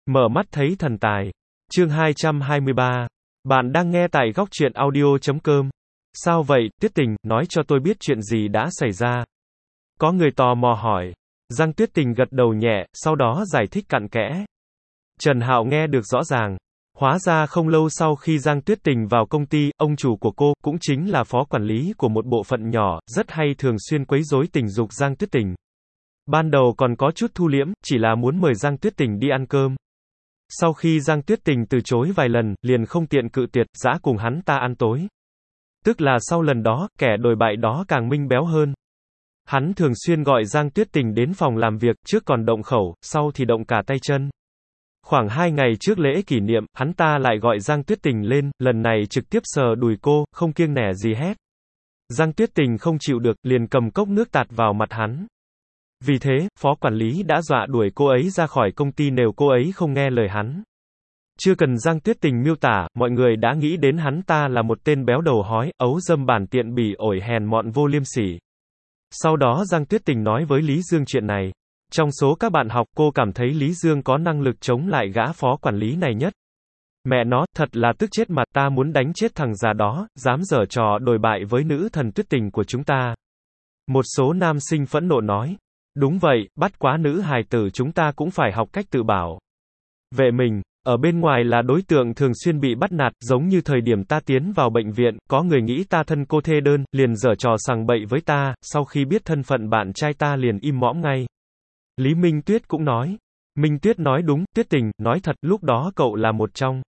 Mở mắt thấy thần tài. Chương 223. Bạn đang nghe tại góc truyện audio.com. Sao vậy, Tuyết Tình, nói cho tôi biết chuyện gì đã xảy ra. Có người tò mò hỏi. Giang Tuyết Tình gật đầu nhẹ, sau đó giải thích cặn kẽ. Trần Hạo nghe được rõ ràng. Hóa ra không lâu sau khi Giang Tuyết Tình vào công ty, ông chủ của cô, cũng chính là phó quản lý của một bộ phận nhỏ, rất hay thường xuyên quấy rối tình dục Giang Tuyết Tình. Ban đầu còn có chút thu liễm, chỉ là muốn mời Giang Tuyết Tình đi ăn cơm. Sau khi Giang Tuyết Tình từ chối vài lần, liền không tiện cự tuyệt, dã cùng hắn ta ăn tối. Tức là sau lần đó, kẻ đồi bại đó càng minh béo hơn. Hắn thường xuyên gọi Giang Tuyết Tình đến phòng làm việc, trước còn động khẩu, sau thì động cả tay chân. Khoảng 2 ngày trước lễ kỷ niệm, hắn ta lại gọi Giang Tuyết Tình lên, lần này trực tiếp sờ đùi cô, không kiêng nể gì hết. Giang Tuyết Tình không chịu được, liền cầm cốc nước tạt vào mặt hắn. Vì thế, phó quản lý đã dọa đuổi cô ấy ra khỏi công ty nếu cô ấy không nghe lời hắn. Chưa cần Giang Tuyết Tình miêu tả, mọi người đã nghĩ đến hắn ta là một tên béo đầu hói, ấu dâm bản tiện bỉ ổi hèn mọn vô liêm sỉ. Sau đó Giang Tuyết Tình nói với Lý Dương chuyện này. Trong số các bạn học, cô cảm thấy Lý Dương có năng lực chống lại gã phó quản lý này nhất. Mẹ nó, thật là tức chết mặt, ta muốn đánh chết thằng già đó, dám giở trò đồi bại với nữ thần Tuyết Tình của chúng ta. Một số nam sinh phẫn nộ nói. Đúng vậy, bắt quá nữ hài tử chúng ta cũng phải học cách tự bảo vệ mình. Ở bên ngoài là đối tượng thường xuyên bị bắt nạt, giống như thời điểm ta tiến vào bệnh viện, có người nghĩ ta thân cô thê đơn, liền giở trò sằng bậy với ta, sau khi biết thân phận bạn trai ta liền im mõm ngay. Lý Minh Tuyết cũng nói. Minh Tuyết nói đúng, Tuyết Tình, nói thật, lúc đó cậu là một trong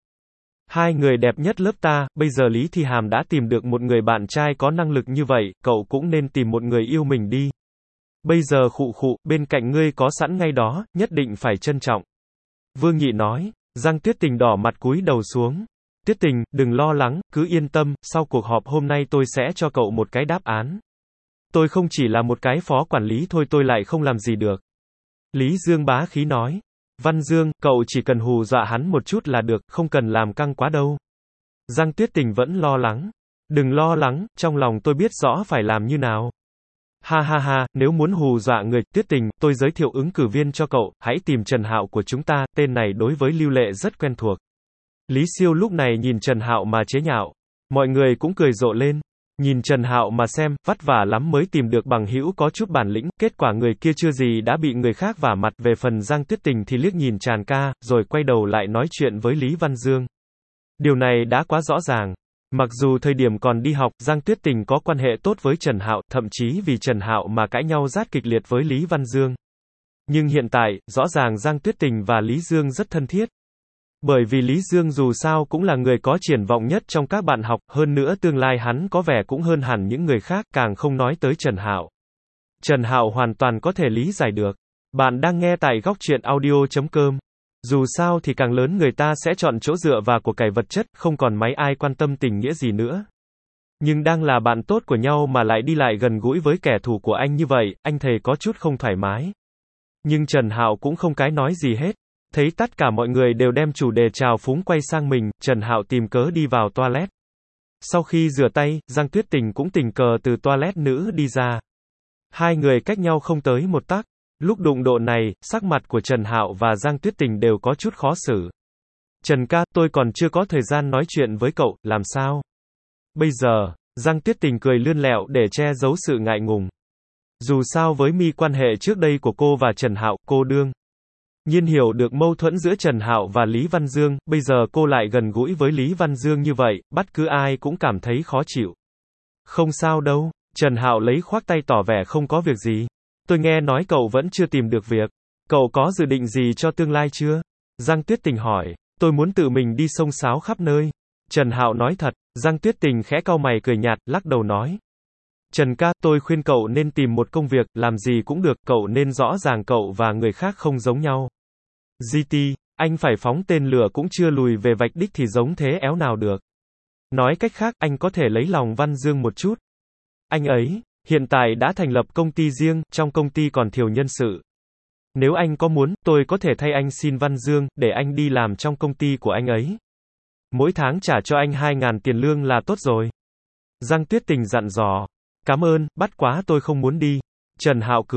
2 người đẹp nhất lớp ta, bây giờ Lý Thi Hàm đã tìm được một người bạn trai có năng lực như vậy, cậu cũng nên tìm một người yêu mình đi. Bây giờ khụ khụ, bên cạnh ngươi có sẵn ngay đó, nhất định phải trân trọng. Vương Nhị nói. Giang Tuyết Tình đỏ mặt cúi đầu xuống. Tuyết Tình, đừng lo lắng, cứ yên tâm, sau cuộc họp hôm nay tôi sẽ cho cậu một cái đáp án. Tôi không chỉ là một cái phó quản lý thôi, tôi lại không làm gì được. Lý Dương bá khí nói. Văn Dương, cậu chỉ cần hù dọa hắn một chút là được, không cần làm căng quá đâu. Giang Tuyết Tình vẫn lo lắng. Đừng lo lắng, trong lòng tôi biết rõ phải làm như nào. Ha ha ha, nếu muốn hù dọa người, Tuyết Tình, tôi giới thiệu ứng cử viên cho cậu, hãy tìm Trần Hạo của chúng ta, tên này đối với Lưu Lệ rất quen thuộc. Lý Siêu lúc này nhìn Trần Hạo mà chế nhạo. Mọi người cũng cười rộ lên. Nhìn Trần Hạo mà xem, vất vả lắm mới tìm được bằng hữu có chút bản lĩnh, kết quả người kia chưa gì đã bị người khác vả mặt. Về phần Giang Tuyết Tình thì liếc nhìn Tràn Ca, rồi quay đầu lại nói chuyện với Lý Văn Dương. Điều này đã quá rõ ràng. Mặc dù thời điểm còn đi học, Giang Tuyết Tình có quan hệ tốt với Trần Hạo, thậm chí vì Trần Hạo mà cãi nhau rát kịch liệt với Lý Văn Dương. Nhưng hiện tại, rõ ràng Giang Tuyết Tình và Lý Dương rất thân thiết. Bởi vì Lý Dương dù sao cũng là người có triển vọng nhất trong các bạn học, hơn nữa tương lai hắn có vẻ cũng hơn hẳn những người khác, càng không nói tới Trần Hạo. Trần Hạo hoàn toàn có thể lý giải được. Bạn đang nghe tại góc truyện audio.com. Dù sao thì càng lớn người ta sẽ chọn chỗ dựa và của cải vật chất, không còn mấy ai quan tâm tình nghĩa gì nữa. Nhưng đang là bạn tốt của nhau mà lại đi lại gần gũi với kẻ thù của anh như vậy, anh thề có chút không thoải mái. Nhưng Trần Hạo cũng không cái nói gì hết. Thấy tất cả mọi người đều đem chủ đề trào phúng quay sang mình, Trần Hạo tìm cớ đi vào toilet. Sau khi rửa tay, Giang Tuyết Tình cũng tình cờ từ toilet nữ đi ra. 2 người cách nhau không tới một tấc. Lúc đụng độ này, sắc mặt của Trần Hạo và Giang Tuyết Tình đều có chút khó xử. Trần ca, tôi còn chưa có thời gian nói chuyện với cậu, làm sao? Bây giờ, Giang Tuyết Tình cười lươn lẹo để che giấu sự ngại ngùng. Dù sao với quan hệ trước đây của cô và Trần Hạo, cô đương nhiên hiểu được mâu thuẫn giữa Trần Hạo và Lý Văn Dương, bây giờ cô lại gần gũi với Lý Văn Dương như vậy, bất cứ ai cũng cảm thấy khó chịu. Không sao đâu, Trần Hạo lấy khoác tay tỏ vẻ không có việc gì. Tôi nghe nói cậu vẫn chưa tìm được việc. Cậu có dự định gì cho tương lai chưa? Giang Tuyết Tình hỏi. Tôi muốn tự mình đi xông xáo khắp nơi. Trần Hạo nói thật. Giang Tuyết Tình khẽ cau mày cười nhạt, lắc đầu nói. Trần ca, tôi khuyên cậu nên tìm một công việc, làm gì cũng được, cậu nên rõ ràng cậu và người khác không giống nhau. GT, anh phải phóng tên lửa cũng chưa lùi về vạch đích thì giống thế éo nào được. Nói cách khác, anh có thể lấy lòng Văn Dương một chút. Anh ấy hiện tại đã thành lập công ty riêng, trong công ty còn thiếu nhân sự. Nếu anh có muốn, tôi có thể thay anh xin Văn Dương, để anh đi làm trong công ty của anh ấy. Mỗi tháng trả cho anh 2.000 tiền lương là tốt rồi. Giang Tuyết Tình dặn dò. Cảm ơn, bắt quá tôi không muốn đi. Trần Hạo cười.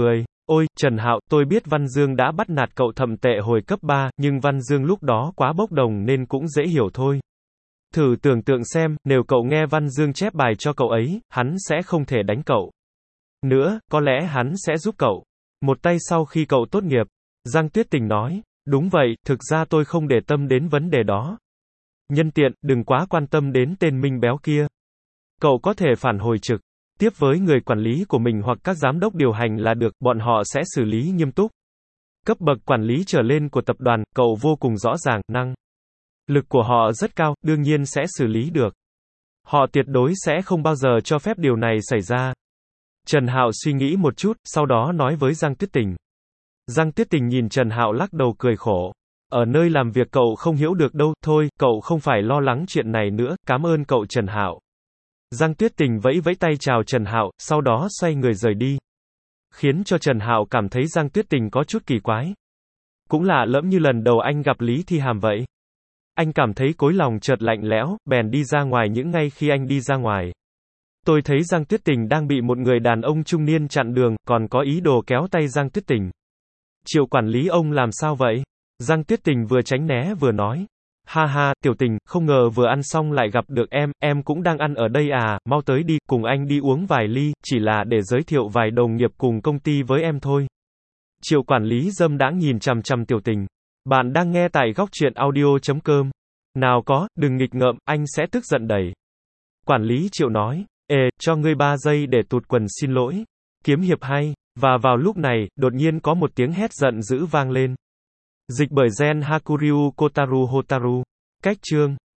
Ôi, Trần Hạo, tôi biết Văn Dương đã bắt nạt cậu thậm tệ hồi cấp 3, nhưng Văn Dương lúc đó quá bốc đồng nên cũng dễ hiểu thôi. Thử tưởng tượng xem, nếu cậu nghe Văn Dương chép bài cho cậu ấy, hắn sẽ không thể đánh cậu nữa, có lẽ hắn sẽ giúp cậu một tay sau khi cậu tốt nghiệp. Giang Tuyết Tình nói, đúng vậy, thực ra tôi không để tâm đến vấn đề đó. Nhân tiện, đừng quá quan tâm đến tên Minh Béo kia. Cậu có thể phản hồi trực tiếp với người quản lý của mình hoặc các giám đốc điều hành là được, bọn họ sẽ xử lý nghiêm túc. Cấp bậc quản lý trở lên của tập đoàn, cậu vô cùng rõ ràng, năng lực của họ rất cao, đương nhiên sẽ xử lý được. Họ tuyệt đối sẽ không bao giờ cho phép điều này xảy ra. Trần Hạo suy nghĩ một chút, sau đó nói với Giang Tuyết Tình. Giang Tuyết Tình nhìn Trần Hạo lắc đầu cười khổ. Ở nơi làm việc cậu không hiểu được đâu, thôi, cậu không phải lo lắng chuyện này nữa, cảm ơn cậu Trần Hạo. Giang Tuyết Tình vẫy vẫy tay chào Trần Hạo, sau đó xoay người rời đi. Khiến cho Trần Hạo cảm thấy Giang Tuyết Tình có chút kỳ quái. Cũng lạ lẫm như lần đầu anh gặp Lý Thi Hàm vậy. Anh cảm thấy cối lòng chợt lạnh lẽo, bèn đi ra ngoài những ngay khi anh đi ra ngoài. Tôi thấy Giang Tuyết Tình đang bị một người đàn ông trung niên chặn đường, còn có ý đồ kéo tay Giang Tuyết Tình. Triệu quản lý ông làm sao vậy? Giang Tuyết Tình vừa tránh né vừa nói. Ha ha, Tiểu Tình, không ngờ vừa ăn xong lại gặp được em cũng đang ăn ở đây à, mau tới đi, cùng anh đi uống vài ly, chỉ là để giới thiệu vài đồng nghiệp cùng công ty với em thôi. Triệu quản lý dâm đãng nhìn chằm chằm Tiểu Tình. Bạn đang nghe tại góc truyện audio.com. Nào có, đừng nghịch ngợm, anh sẽ tức giận đẩy. Quản lý Triệu nói, cho ngươi 3 giây để tụt quần xin lỗi. Kiếm hiệp hay. Và vào lúc này, đột nhiên có một tiếng hét giận dữ vang lên. Dịch bởi Gen Hakuryu Kotaru Hotaru. Cách chương